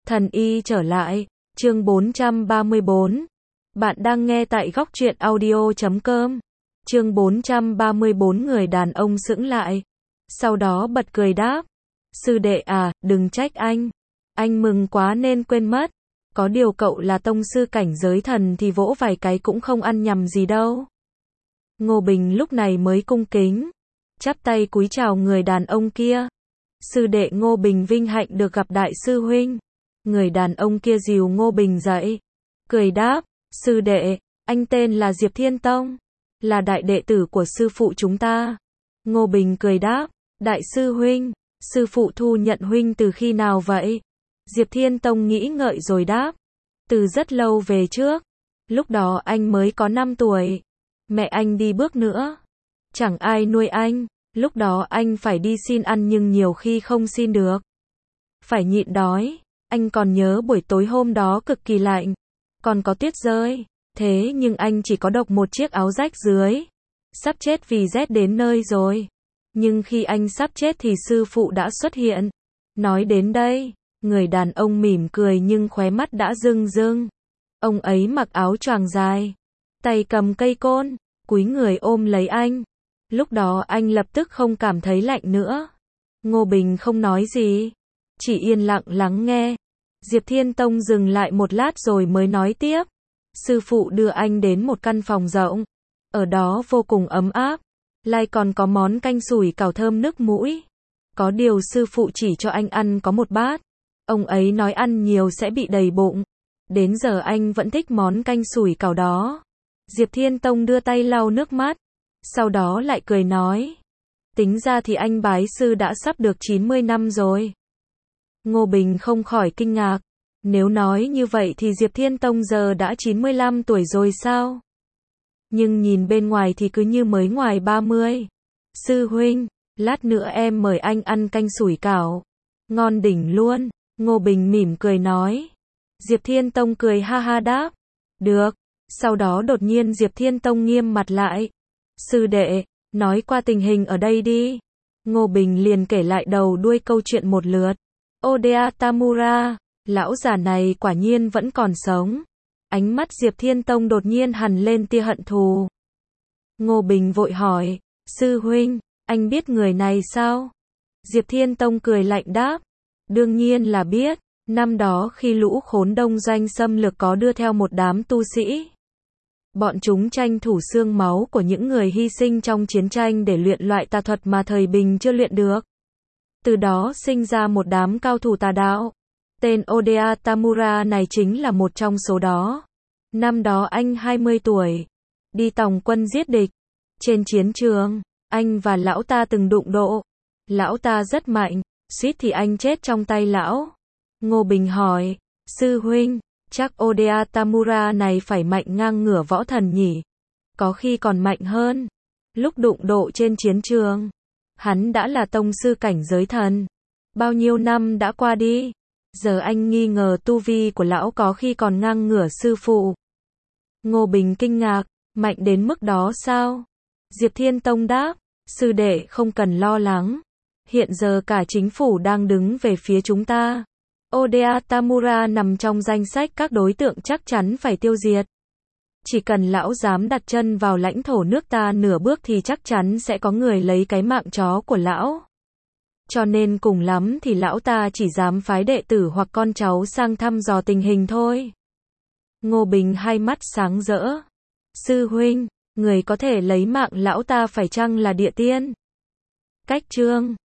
Thần y trở lại, chương 434. Bạn đang nghe tại góc truyện audio.com. Chương 434 người đàn ông sững lại. Sau đó bật cười đáp. Sư đệ à, đừng trách anh. Anh mừng quá nên quên mất. Có điều cậu là tông sư cảnh giới thần thì vỗ vài cái cũng không ăn nhầm gì đâu. Ngô Bình lúc này mới cung kính. Chắp tay cúi chào người đàn ông kia. Sư đệ Ngô Bình vinh hạnh được gặp đại sư huynh. Người đàn ông kia dìu Ngô Bình dậy. Cười đáp, sư đệ, anh tên là Diệp Thiên Tông. Là đại đệ tử của sư phụ chúng ta. Ngô Bình cười đáp, đại sư huynh, sư phụ thu nhận huynh từ khi nào vậy? Diệp Thiên Tông nghĩ ngợi rồi đáp, từ rất lâu về trước. Lúc đó anh mới có 5 tuổi. Mẹ anh đi bước nữa. Chẳng ai nuôi anh. Lúc đó anh phải đi xin ăn nhưng nhiều khi không xin được. Phải nhịn đói. Anh còn nhớ buổi tối hôm đó cực kỳ lạnh. Còn có tuyết rơi. Thế nhưng anh chỉ có độc một chiếc áo rách dưới. Sắp chết vì rét đến nơi rồi. Nhưng khi anh sắp chết thì sư phụ đã xuất hiện. Nói đến đây, người đàn ông mỉm cười nhưng khóe mắt đã rưng rưng. Ông ấy mặc áo choàng dài. Tay cầm cây côn. Cúi người ôm lấy anh. Lúc đó anh lập tức không cảm thấy lạnh nữa. Ngô Bình không nói gì. Chỉ yên lặng lắng nghe. Diệp Thiên Tông dừng lại một lát rồi mới nói tiếp. Sư phụ đưa anh đến một căn phòng rộng. Ở đó vô cùng ấm áp. Lại còn có món canh sủi cảo thơm nức mũi. Có điều sư phụ chỉ cho anh ăn có một bát. Ông ấy nói ăn nhiều sẽ bị đầy bụng. Đến giờ anh vẫn thích món canh sủi cảo đó. Diệp Thiên Tông đưa tay lau nước mắt. Sau đó lại cười nói. Tính ra thì anh bái sư đã sắp được 90 năm rồi. Ngô Bình không khỏi kinh ngạc. Nếu nói như vậy thì Diệp Thiên Tông giờ đã 95 tuổi rồi sao? Nhưng nhìn bên ngoài thì cứ như mới ngoài 30. Sư huynh, lát nữa em mời anh ăn canh sủi cảo. Ngon đỉnh luôn. Ngô Bình mỉm cười nói. Diệp Thiên Tông cười ha ha đáp. Được. Sau đó đột nhiên Diệp Thiên Tông nghiêm mặt lại. Sư đệ, nói qua tình hình ở đây đi. Ngô Bình liền kể lại đầu đuôi câu chuyện một lượt. Oda Tamura, lão già này quả nhiên vẫn còn sống. Ánh mắt Diệp Thiên Tông đột nhiên hằn lên tia hận thù. Ngô Bình vội hỏi, sư huynh, anh biết người này sao? Diệp Thiên Tông cười lạnh đáp, đương nhiên là biết. Năm đó khi lũ khốn đông doanh xâm lược có đưa theo một đám tu sĩ. Bọn chúng tranh thủ xương máu của những người hy sinh trong chiến tranh để luyện loại tà thuật mà thời bình chưa luyện được. Từ đó sinh ra một đám cao thủ tà đạo. Tên Oda Tamura này chính là một trong số đó. Năm đó anh 20 tuổi. Đi tòng quân giết địch. Trên chiến trường, anh và lão ta từng đụng độ. Lão ta rất mạnh, suýt thì anh chết trong tay lão. Ngô Bình hỏi, sư huynh, chắc Oda Tamura này phải mạnh ngang ngửa võ thần nhỉ? Có khi còn mạnh hơn. Lúc đụng độ trên chiến trường, hắn đã là tông sư cảnh giới thần. Bao nhiêu năm đã qua đi. Giờ anh nghi ngờ tu vi của lão có khi còn ngang ngửa sư phụ. Ngô Bình kinh ngạc, mạnh đến mức đó sao? Diệp Thiên Tông đáp, sư đệ không cần lo lắng. Hiện giờ cả chính phủ đang đứng về phía chúng ta. Oda Tamura nằm trong danh sách các đối tượng chắc chắn phải tiêu diệt. Chỉ cần lão dám đặt chân vào lãnh thổ nước ta nửa bước thì chắc chắn sẽ có người lấy cái mạng chó của lão. Cho nên cùng lắm thì lão ta chỉ dám phái đệ tử hoặc con cháu sang thăm dò tình hình thôi. Ngô Bình hai mắt sáng rỡ. Sư huynh, người có thể lấy mạng lão ta phải chăng là địa tiên? Cách chương